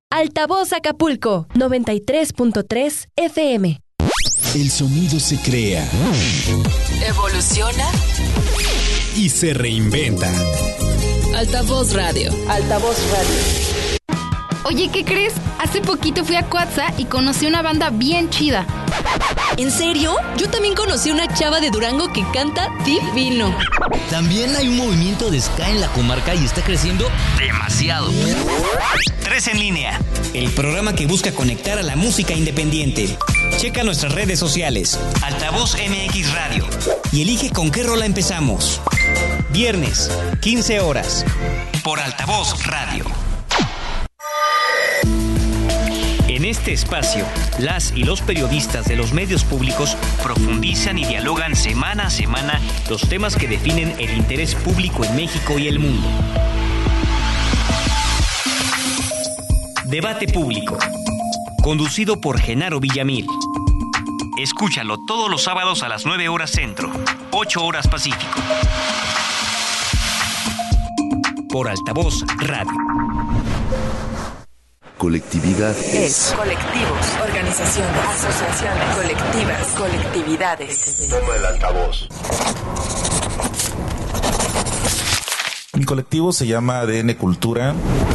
Altavoz Acapulco, 93.3 FM. El sonido se crea, evoluciona y se reinventa. Altavoz Radio. Altavoz Radio. Oye, ¿qué crees? Hace poquito fui a Coatza y conocí una banda bien chida. ¿En serio? Yo también conocí una chava de Durango que canta divino. También hay un movimiento de ska en la comarca y está creciendo demasiado. 3 en línea, el programa que busca conectar a la música independiente. Checa nuestras redes sociales, Altavoz MX Radio, y elige con qué rola empezamos. Viernes, 15 horas, por Altavoz Radio. En este espacio, las y los periodistas de los medios públicos profundizan y dialogan semana a semana los temas que definen el interés público en México y el mundo. Debate Público, conducido por Genaro Villamil. Escúchalo todos los sábados a las 9 horas Centro, 8 horas Pacífico. Por Altavoz Radio. Colectividad es colectivos, organizaciones, asociaciones, colectivas, colectividades. Toma el altavoz. Mi colectivo se llama ADN Cultura.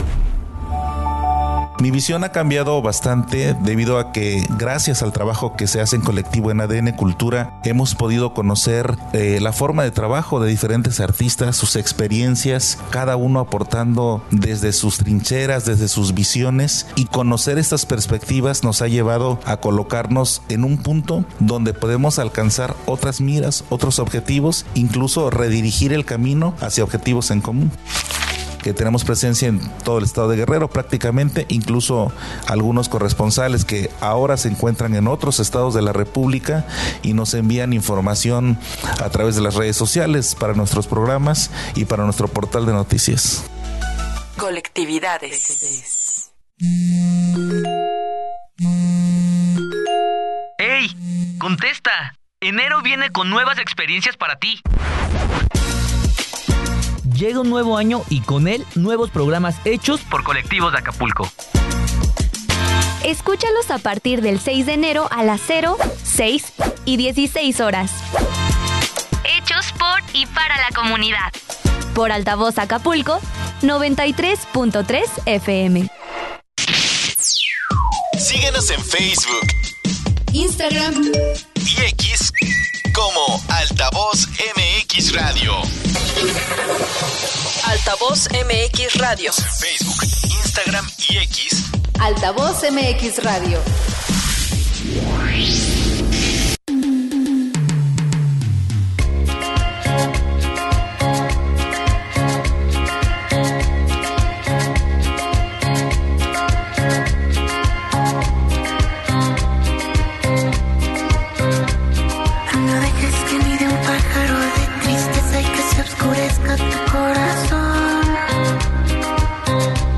Mi visión ha cambiado bastante debido a que gracias al trabajo que se hace en colectivo en ADN Cultura hemos podido conocer la forma de trabajo de diferentes artistas, sus experiencias, cada uno aportando desde sus trincheras, desde sus visiones, y conocer estas perspectivas nos ha llevado a colocarnos en un punto donde podemos alcanzar otras miras, otros objetivos, incluso redirigir el camino hacia objetivos en común. Que tenemos presencia en todo el estado de Guerrero prácticamente, incluso algunos corresponsales que ahora se encuentran en otros estados de la República y nos envían información a través de las redes sociales para nuestros programas y para nuestro portal de noticias. Colectividades. ¡Ey! ¡Contesta! Enero viene con nuevas experiencias para ti. Llega un nuevo año y con él nuevos programas hechos por colectivos de Acapulco. Escúchalos a partir del 6 de enero a las 0, 6 y 16 horas. Hechos por y para la comunidad. Por Altavoz Acapulco, 93.3 FM. Síguenos en Facebook, Instagram y X como Altavoz MX Radio. Altavoz MX Radio. Facebook, Instagram y X. Altavoz MX Radio.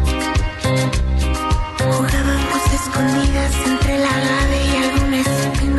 Jugábamos escondidas entre la agave y alguna espina.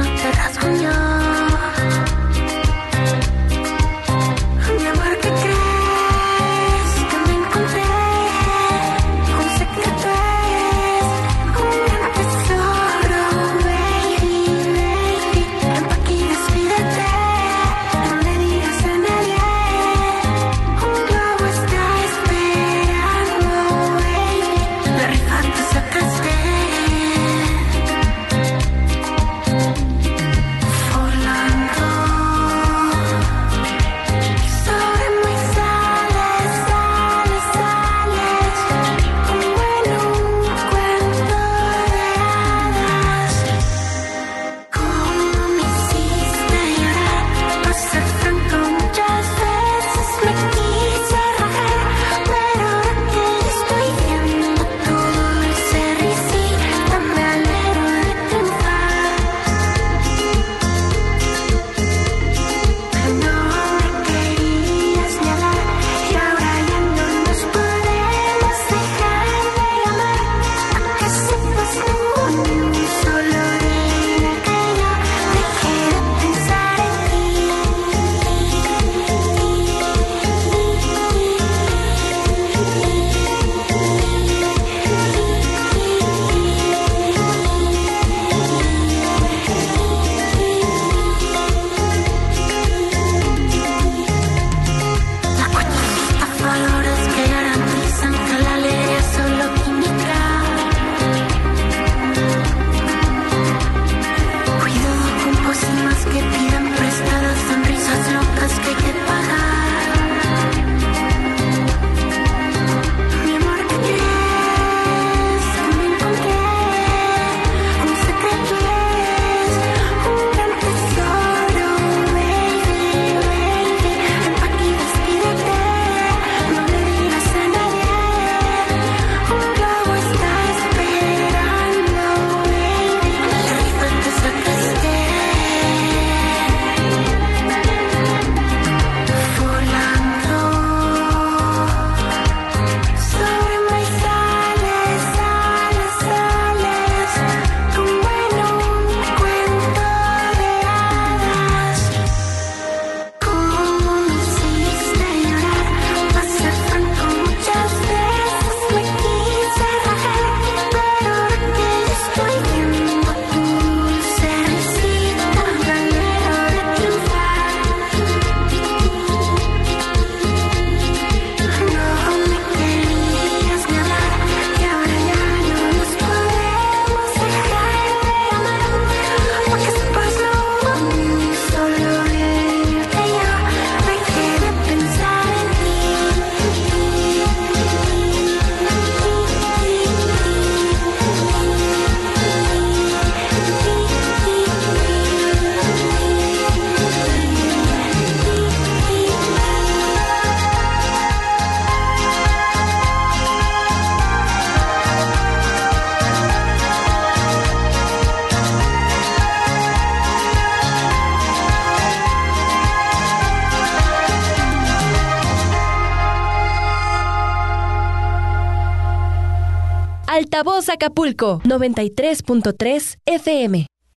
Altavoz Acapulco 93.3 FM.